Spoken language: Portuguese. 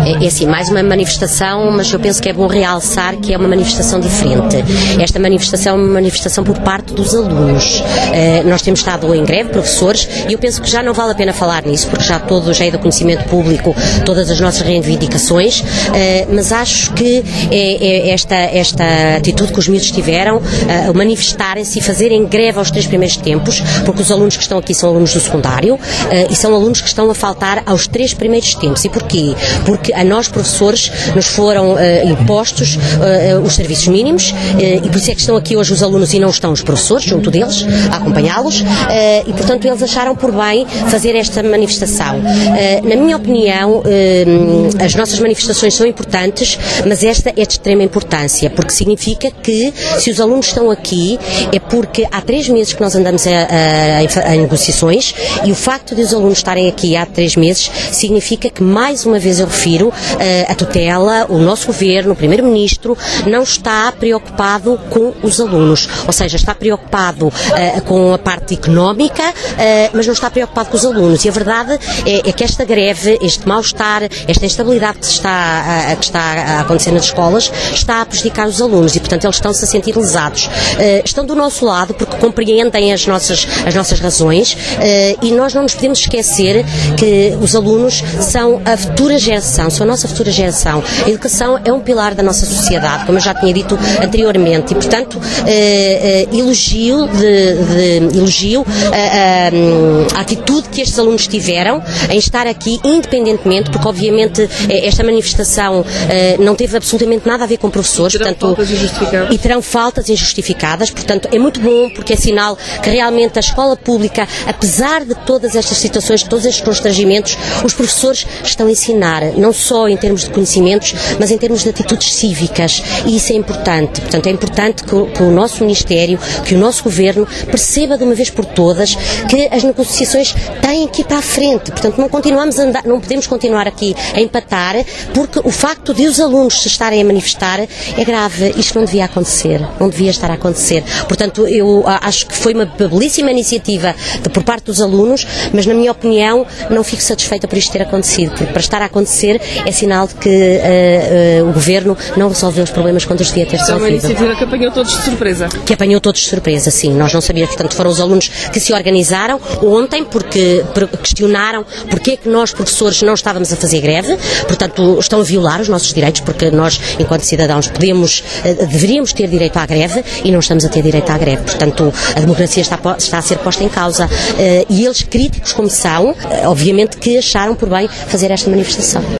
É assim, mais uma manifestação, mas eu penso que é bom realçar que é uma manifestação diferente. Esta manifestação é uma manifestação por parte dos alunos. Nós temos estado em greve, professores, e eu penso que já não vale a pena falar nisso, porque já é do conhecimento público todas as nossas reivindicações, mas acho que esta atitude que os miúdos tiveram, manifestarem-se e fazerem greve aos 3 primeiros tempos, porque os alunos que estão aqui são alunos do secundário, e são alunos que estão a faltar aos 3 primeiros tempos. E porquê? Porque a nós, professores, nos foram impostos os serviços mínimos, e por isso é que estão aqui hoje os alunos e não estão os professores, junto deles, a acompanhá-los, e portanto eles acharam por bem fazer esta manifestação. Na minha opinião, as nossas manifestações são importantes, mas esta é de extrema importância, porque significa que se os alunos estão aqui é porque há 3 meses que nós andamos em negociações, e o facto de os alunos estarem aqui há 3 meses significa que, mais uma vez eu refiro, a tutela, o nosso governo, o primeiro-ministro, não está preocupado com os alunos, ou seja, está preocupado com a parte económica, mas não está preocupado com os alunos. E a verdade é que esta greve, este mal-estar, esta instabilidade que está a acontecer nas escolas, está a prejudicar os alunos, e portanto eles estão-se a sentir lesados. Estão do nosso lado porque compreendem as nossas razões, e nós não nos podemos esquecer que os alunos são a futura geração, são a nossa futura geração. A educação é um pilar da nossa sociedade, como eu já tinha dito anteriormente, e portanto elogio a atitude que estes alunos tiveram em estar aqui, independentemente, porque obviamente esta manifestação não teve absolutamente nada a ver com professores, e terão faltas injustificadas, portanto é muito bom, porque é sinal que realmente a escola pública, apesar de todas estas situações, de todos estes constrangimentos, os professores estão a ensinar, não só em termos de conhecimentos, mas em termos de atitudes cívicas, e isso é importante. Portanto, é importante que o nosso Ministério, que o nosso Governo perceba de uma vez por todas que as negociações têm que ir para a frente. Portanto, não podemos continuar aqui a empatar, porque o facto de os alunos se estarem a manifestar é grave. Isto não devia acontecer, não devia estar a acontecer. Portanto, eu acho que foi uma belíssima iniciativa por parte dos alunos, mas na minha opinião não fico satisfeita por isto ter acontecido, porque para estar a acontecer é sinal de que o Governo não resolveu os problemas quando os devia ter resolvido. É uma iniciativa que apanhou todos de surpresa. Que apanhou todos de surpresa, sim. Nós não sabíamos, portanto foram os alunos que se organizaram ontem porque questionaram porque é que nós, professores, não estávamos a fazer greve. Portanto, estão a violar os nossos direitos, porque nós, enquanto cidadãos, deveríamos ter direito à greve e não estamos a ter direito à greve. Portanto, a democracia está a ser posta em causa. E eles, críticos como são, obviamente que acharam por bem fazer esta manifestação.